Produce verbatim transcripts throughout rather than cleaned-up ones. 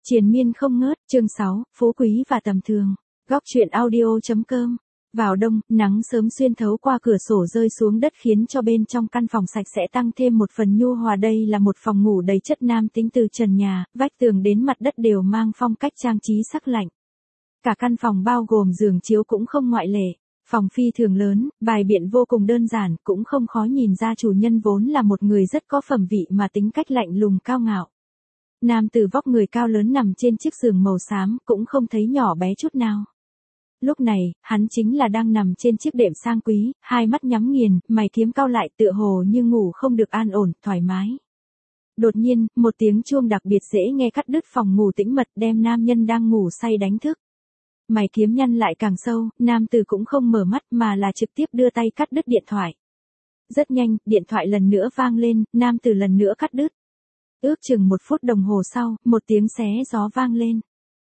Triền miên không ngớt, chương sáu, phú quý và tầm thường. Góc truyện audio.com. Vào đông, nắng sớm xuyên thấu qua cửa sổ rơi xuống đất khiến cho bên trong căn phòng sạch sẽ tăng thêm một phần nhu hòa. Đây là một phòng ngủ đầy chất nam tính, từ trần nhà, vách tường đến mặt đất đều mang phong cách trang trí sắc lạnh. Cả căn phòng bao gồm giường chiếu cũng không ngoại lệ. Phòng phi thường lớn, bài biện vô cùng đơn giản, cũng không khó nhìn ra chủ nhân vốn là một người rất có phẩm vị mà tính cách lạnh lùng cao ngạo. Nam tử vóc người cao lớn nằm trên chiếc giường màu xám, cũng không thấy nhỏ bé chút nào. Lúc này, hắn chính là đang nằm trên chiếc đệm sang quý, hai mắt nhắm nghiền, mày kiếm cau lại, tựa hồ như ngủ không được an ổn, thoải mái. Đột nhiên, một tiếng chuông đặc biệt dễ nghe cắt đứt phòng ngủ tĩnh mật, đem nam nhân đang ngủ say đánh thức. Mày kiếm nhăn lại càng sâu, nam tử cũng không mở mắt mà là trực tiếp đưa tay cắt đứt điện thoại. Rất nhanh, điện thoại lần nữa vang lên, nam tử lần nữa cắt đứt. Ước chừng một phút đồng hồ sau, một tiếng xé gió vang lên.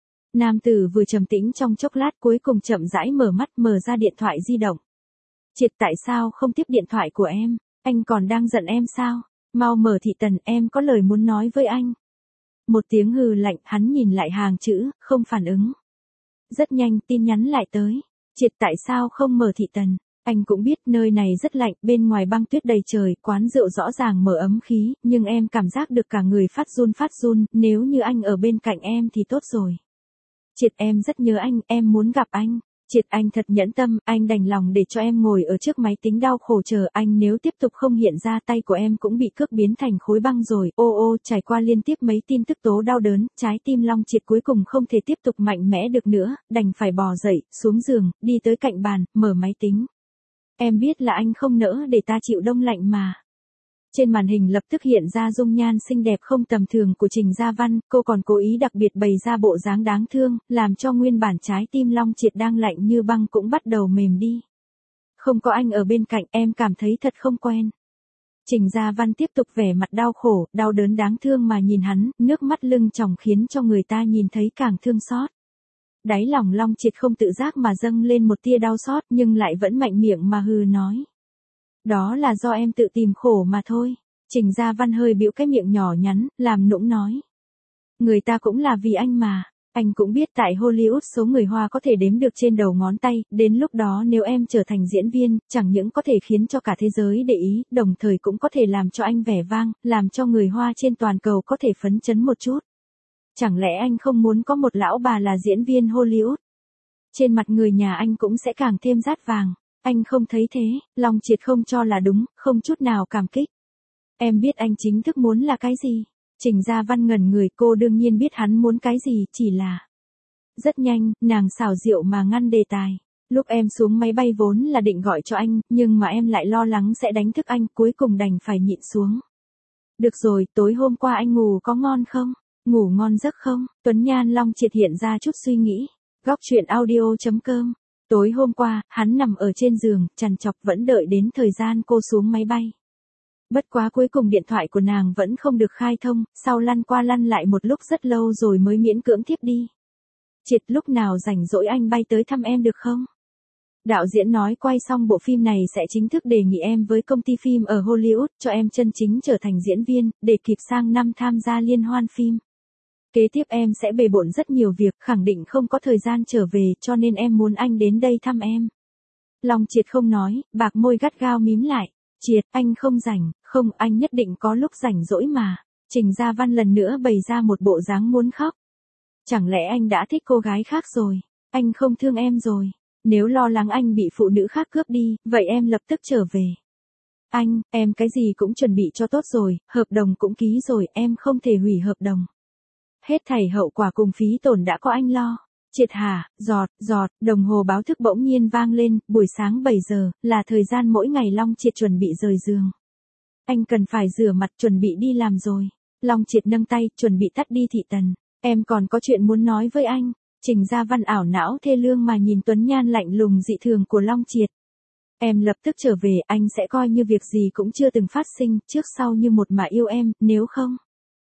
Nam tử vừa trầm tĩnh trong chốc lát, cuối cùng chậm rãi mở mắt, mở ra điện thoại di động. Triệt, tại sao không tiếp điện thoại của em? Anh còn đang giận em sao? Mau mở thị tần, em có lời muốn nói với anh. Một tiếng hừ lạnh, hắn nhìn lại hàng chữ, không phản ứng. Rất nhanh, tin nhắn lại tới. Triệt, tại sao không mở thị tần? Anh cũng biết nơi này rất lạnh, bên ngoài băng tuyết đầy trời, quán rượu rõ ràng mở ấm khí, nhưng em cảm giác được cả người phát run phát run, nếu như anh ở bên cạnh em thì tốt rồi. Triệt, em rất nhớ anh, em muốn gặp anh. Triệt, anh thật nhẫn tâm, anh đành lòng để cho em ngồi ở trước máy tính đau khổ chờ anh, nếu tiếp tục không hiện ra tay của em cũng bị cước biến thành khối băng rồi. Ô ô, trải qua liên tiếp mấy tin tức tố đau đớn, trái tim Long Triệt cuối cùng không thể tiếp tục mạnh mẽ được nữa, đành phải bò dậy, xuống giường, đi tới cạnh bàn, mở máy tính. Em biết là anh không nỡ để ta chịu đông lạnh mà. Trên màn hình lập tức hiện ra dung nhan xinh đẹp không tầm thường của Trình Gia Văn, cô còn cố ý đặc biệt bày ra bộ dáng đáng thương, làm cho nguyên bản trái tim Long Triệt đang lạnh như băng cũng bắt đầu mềm đi. Không có anh ở bên cạnh, em cảm thấy thật không quen. Trình Gia Văn tiếp tục vẻ mặt đau khổ, đau đớn đáng thương mà nhìn hắn, nước mắt lưng tròng khiến cho người ta nhìn thấy càng thương xót. Đáy lòng Long Triệt không tự giác mà dâng lên một tia đau xót, nhưng lại vẫn mạnh miệng mà hừ nói. Đó là do em tự tìm khổ mà thôi. Trình Gia Văn hơi bĩu cái miệng nhỏ nhắn, làm nũng nói. Người ta cũng là vì anh mà. Anh cũng biết tại Hollywood số người Hoa có thể đếm được trên đầu ngón tay, đến lúc đó nếu em trở thành diễn viên, chẳng những có thể khiến cho cả thế giới để ý, đồng thời cũng có thể làm cho anh vẻ vang, làm cho người Hoa trên toàn cầu có thể phấn chấn một chút. Chẳng lẽ anh không muốn có một lão bà là diễn viên Hollywood? Trên mặt người nhà anh cũng sẽ càng thêm rát vàng. Anh không thấy thế, Long Triệt không cho là đúng, không chút nào cảm kích. Em biết anh chính thức muốn là cái gì? Trình Gia Văn ngẩn người, cô đương nhiên biết hắn muốn cái gì, chỉ là... Rất nhanh, nàng xảo diệu mà ngăn đề tài. Lúc em xuống máy bay vốn là định gọi cho anh, nhưng mà em lại lo lắng sẽ đánh thức anh, cuối cùng đành phải nhịn xuống. Được rồi, tối hôm qua anh ngủ có ngon không? Ngủ ngon giấc không? Tuấn nhan Long Triệt hiện ra chút suy nghĩ. Góc truyện audio.com. Tối hôm qua, hắn nằm ở trên giường, trằn trọc vẫn đợi đến thời gian cô xuống máy bay. Bất quá cuối cùng điện thoại của nàng vẫn không được khai thông, sau lăn qua lăn lại một lúc rất lâu rồi mới miễn cưỡng tiếp đi. Triệt, lúc nào rảnh rỗi anh bay tới thăm em được không? Đạo diễn nói quay xong bộ phim này sẽ chính thức đề nghị em với công ty phim ở Hollywood, cho em chân chính trở thành diễn viên, để kịp sang năm tham gia liên hoan phim. Kế tiếp em sẽ bề bộn rất nhiều việc, khẳng định không có thời gian trở về, cho nên em muốn anh đến đây thăm em. Long Triệt không nói, bạc môi gắt gao mím lại. Triệt, anh không rảnh, không, anh nhất định có lúc rảnh rỗi mà. Trình Gia Văn lần nữa bày ra một bộ dáng muốn khóc. Chẳng lẽ anh đã thích cô gái khác rồi? Anh không thương em rồi? Nếu lo lắng anh bị phụ nữ khác cướp đi, vậy em lập tức trở về. Anh, em cái gì cũng chuẩn bị cho tốt rồi, hợp đồng cũng ký rồi, em không thể hủy hợp đồng. Hết thảy hậu quả cùng phí tổn đã có anh lo. Triệt hả, giọt, giọt, đồng hồ báo thức bỗng nhiên vang lên, buổi sáng bảy giờ, là thời gian mỗi ngày Long Triệt chuẩn bị rời giường. Anh cần phải rửa mặt chuẩn bị đi làm rồi. Long Triệt nâng tay, chuẩn bị tắt đi thị tần. Em còn có chuyện muốn nói với anh. Trình Gia Văn ảo não thê lương mà nhìn tuấn nhan lạnh lùng dị thường của Long Triệt. Em lập tức trở về, anh sẽ coi như việc gì cũng chưa từng phát sinh, trước sau như một mà yêu em, nếu không.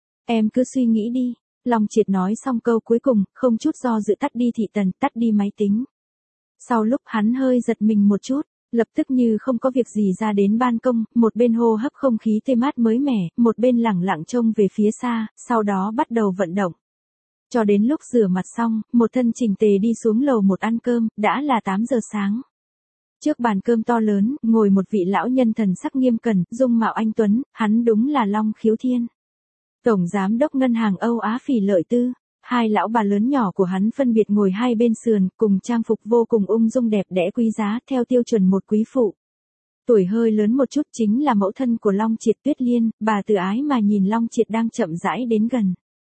Em cứ suy nghĩ đi. Long Triệt nói xong câu cuối cùng, không chút do dự tắt đi thị tần, tắt đi máy tính. Sau lúc hắn hơi giật mình một chút, lập tức như không có việc gì ra đến ban công, một bên hô hấp không khí tươi mát mới mẻ, một bên lẳng lặng trông về phía xa, sau đó bắt đầu vận động. Cho đến lúc rửa mặt xong, một thân chỉnh tề đi xuống lầu một ăn cơm, đã là tám giờ sáng. Trước bàn cơm to lớn, ngồi một vị lão nhân thần sắc nghiêm cẩn, dung mạo anh tuấn, hắn đúng là Long Khiếu Thiên. Tổng giám đốc ngân hàng Âu Á Phỉ Lợi Tư. Hai lão bà lớn nhỏ của hắn phân biệt ngồi hai bên sườn, cùng trang phục vô cùng ung dung đẹp đẽ quý giá, theo tiêu chuẩn một quý phụ. Tuổi hơi lớn một chút chính là mẫu thân của Long Triệt, Tuyết Liên, bà từ ái mà nhìn Long Triệt đang chậm rãi đến gần.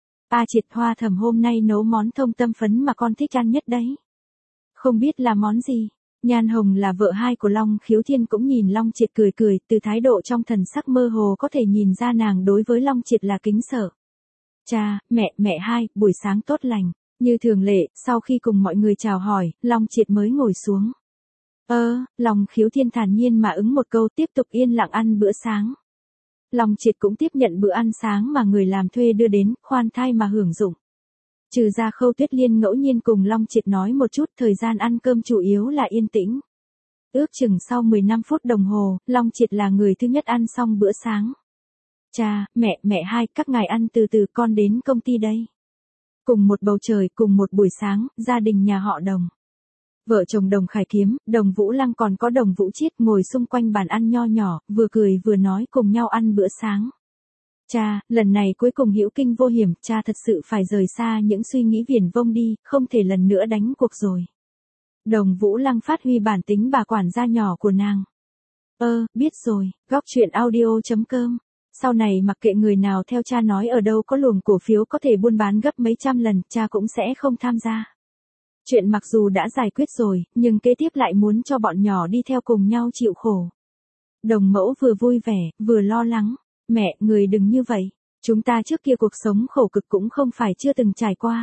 A Triệt, Hoa Thẩm hôm nay nấu món thông tâm phấn mà con thích ăn nhất đấy. Không biết là món gì? Nhan Hồng là vợ hai của Long Khiếu Thiên cũng nhìn Long Triệt cười cười, từ thái độ trong thần sắc mơ hồ có thể nhìn ra nàng đối với Long Triệt là kính sợ. Cha, mẹ, mẹ hai, buổi sáng tốt lành. Như thường lệ, sau khi cùng mọi người chào hỏi, Long Triệt mới ngồi xuống. Ơ, Long Khiếu Thiên thản nhiên mà ứng một câu, tiếp tục yên lặng ăn bữa sáng. Long Triệt cũng tiếp nhận bữa ăn sáng mà người làm thuê đưa đến, khoan thai mà hưởng dụng. Trừ ra Khâu Tuyết Liên ngẫu nhiên cùng Long Triệt nói một chút, thời gian ăn cơm chủ yếu là yên tĩnh. Ước chừng sau mười lăm phút đồng hồ, Long Triệt là người thứ nhất ăn xong bữa sáng. Cha, mẹ, mẹ hai, các ngài ăn từ từ, con đến công ty đây. Cùng một bầu trời, cùng một buổi sáng, gia đình nhà họ Đồng. Vợ chồng Đồng Khải Kiếm, Đồng Vũ Lăng còn có Đồng Vũ Chiết ngồi xung quanh bàn ăn nho nhỏ, vừa cười vừa nói cùng nhau ăn bữa sáng. Cha, lần này cuối cùng hữu kinh vô hiểm, cha thật sự phải rời xa những suy nghĩ viển vông đi, không thể lần nữa đánh cuộc rồi. Đồng Vũ Lăng phát huy bản tính bà quản gia nhỏ của nàng. Ơ, biết rồi, góc truyện audio chấm com. Sau này mặc kệ người nào theo cha nói ở đâu có luồng cổ phiếu có thể buôn bán gấp mấy trăm lần, cha cũng sẽ không tham gia. Chuyện mặc dù đã giải quyết rồi, nhưng kế tiếp lại muốn cho bọn nhỏ đi theo cùng nhau chịu khổ. Đồng Mẫu vừa vui vẻ, vừa lo lắng. Mẹ, người đừng như vậy. Chúng ta trước kia cuộc sống khổ cực cũng không phải chưa từng trải qua.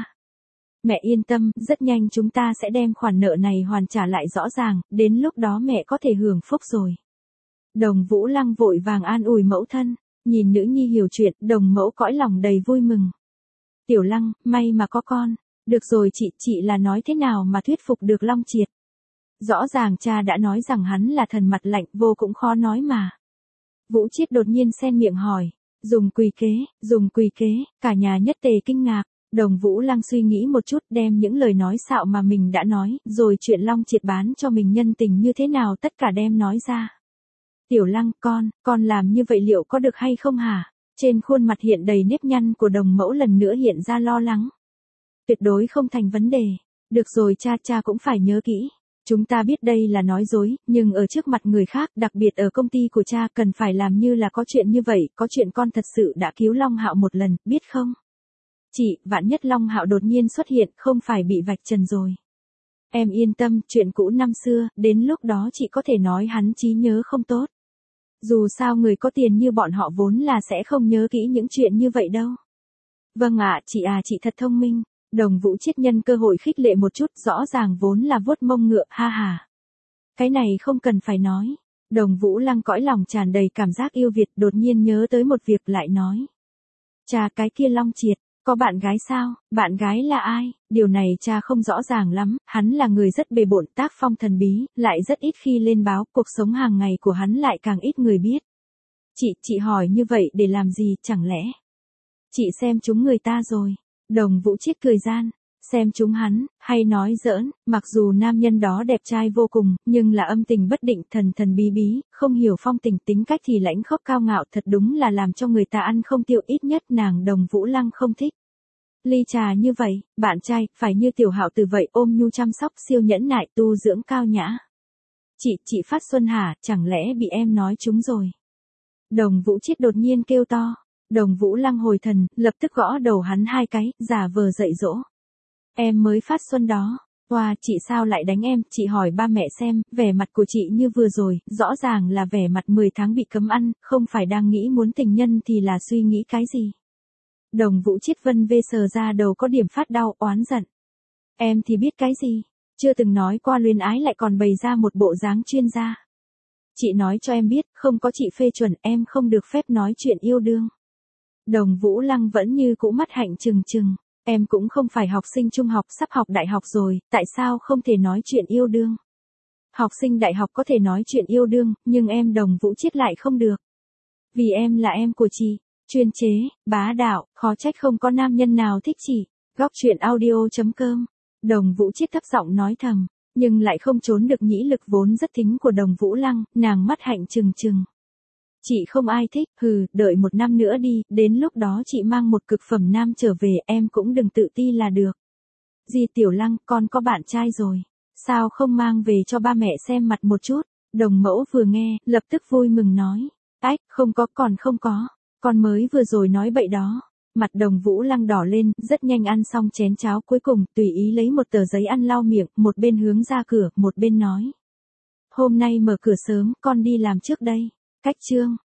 Mẹ yên tâm, rất nhanh chúng ta sẽ đem khoản nợ này hoàn trả lại rõ ràng, đến lúc đó mẹ có thể hưởng phúc rồi. Đồng Vũ Lăng vội vàng an ủi mẫu thân. Nhìn nữ nhi hiểu chuyện, Đồng Mẫu cõi lòng đầy vui mừng. Tiểu Lăng, may mà có con. Được rồi chị, chị là nói thế nào mà thuyết phục được Long Triệt. Rõ ràng cha đã nói rằng hắn là thần mặt lạnh, vô cũng khó nói mà. Vũ Chiết đột nhiên xen miệng hỏi. Dùng quỷ kế, dùng quỷ kế, cả nhà nhất tề kinh ngạc. Đồng Vũ Lăng suy nghĩ một chút, đem những lời nói xạo mà mình đã nói, rồi chuyện Long Triệt bán cho mình nhân tình như thế nào tất cả đem nói ra. Tiểu Lăng, con, con làm như vậy liệu có được hay không hả? Trên khuôn mặt hiện đầy nếp nhăn của Đồng Mẫu lần nữa hiện ra lo lắng. Tuyệt đối không thành vấn đề. Được rồi cha, cha cũng phải nhớ kỹ. Chúng ta biết đây là nói dối, nhưng ở trước mặt người khác, đặc biệt ở công ty của cha cần phải làm như là có chuyện như vậy, có chuyện con thật sự đã cứu Long Hạo một lần, biết không? Chị, vạn nhất Long Hạo đột nhiên xuất hiện, không phải bị vạch trần rồi. Em yên tâm, chuyện cũ năm xưa, đến lúc đó chị có thể nói hắn trí nhớ không tốt. Dù sao người có tiền như bọn họ vốn là sẽ không nhớ kỹ những chuyện như vậy đâu. Vâng ạ, chị à, chị thật thông minh. Đồng Vũ Chiết nhân cơ hội khích lệ một chút, rõ ràng vốn là vuốt mông ngựa, ha ha. Cái này không cần phải nói. Đồng Vũ Lăng cõi lòng tràn đầy cảm giác yêu Việt, đột nhiên nhớ tới một việc lại nói. Cha, cái kia Long Triệt, có bạn gái sao? Bạn gái là ai? Điều này cha không rõ ràng lắm, hắn là người rất bề bộn, tác phong thần bí, lại rất ít khi lên báo, cuộc sống hàng ngày của hắn lại càng ít người biết. Chị, chị hỏi như vậy để làm gì, chẳng lẽ? Chị xem chúng người ta rồi. Đồng Vũ Chiết cười gian. Xem chúng hắn, hay nói giỡn, mặc dù nam nhân đó đẹp trai vô cùng, nhưng là âm tình bất định, thần thần bí bí, không hiểu phong tình, tính cách thì lãnh khốc cao ngạo, thật đúng là làm cho người ta ăn không tiêu, ít nhất nàng Đồng Vũ Lăng không thích. Ly trà như vậy, bạn trai, phải như Tiểu Hạo từ vậy, ôm nhu chăm sóc, siêu nhẫn nại, tu dưỡng cao nhã. Chị, chị Phát Xuân hả, chẳng lẽ bị em nói chúng rồi? Đồng Vũ Chiết đột nhiên kêu to. Đồng Vũ Lăng hồi thần, lập tức gõ đầu hắn hai cái, giả vờ dạy dỗ. Em mới Phát Xuân đó. Wow, chị sao lại đánh em? Chị hỏi ba mẹ xem, vẻ mặt của chị như vừa rồi, rõ ràng là vẻ mặt mười tháng bị cấm ăn, không phải đang nghĩ muốn tình nhân thì là suy nghĩ cái gì? Đồng Vũ Chiết vân vê sờ ra đầu có điểm phát đau, oán giận. Em thì biết cái gì? Chưa từng nói qua luyến ái lại còn bày ra một bộ dáng chuyên gia. Chị nói cho em biết, không có chị phê chuẩn em không được phép nói chuyện yêu đương. Đồng Vũ Lăng vẫn như cũ mắt hạnh trừng trừng. Em cũng không phải học sinh trung học, sắp học đại học rồi, tại sao không thể nói chuyện yêu đương? Học sinh đại học có thể nói chuyện yêu đương, nhưng em Đồng Vũ Chiết lại không được. Vì em là em của chị, chuyên chế, bá đạo, khó trách không có nam nhân nào thích chị. Góc chuyện audio chấm com. Đồng Vũ Chiết thấp giọng nói thầm, nhưng lại không trốn được nhĩ lực vốn rất thính của Đồng Vũ Lăng, nàng mắt hạnh trừng trừng. Chị không ai thích, hừ, đợi một năm nữa đi, đến lúc đó chị mang một cực phẩm nam trở về, em cũng đừng tự ti là được. Di Tiểu Lăng, con có bạn trai rồi, sao không mang về cho ba mẹ xem mặt một chút? Đồng Mẫu vừa nghe, lập tức vui mừng nói, ách, không có, còn không có, con mới vừa rồi nói bậy đó. Mặt Đồng Vũ Lăng đỏ lên, rất nhanh ăn xong chén cháo cuối cùng, tùy ý lấy một tờ giấy ăn lau miệng, một bên hướng ra cửa, một bên nói. Hôm nay mở cửa sớm, con đi làm trước đây. Cách chương.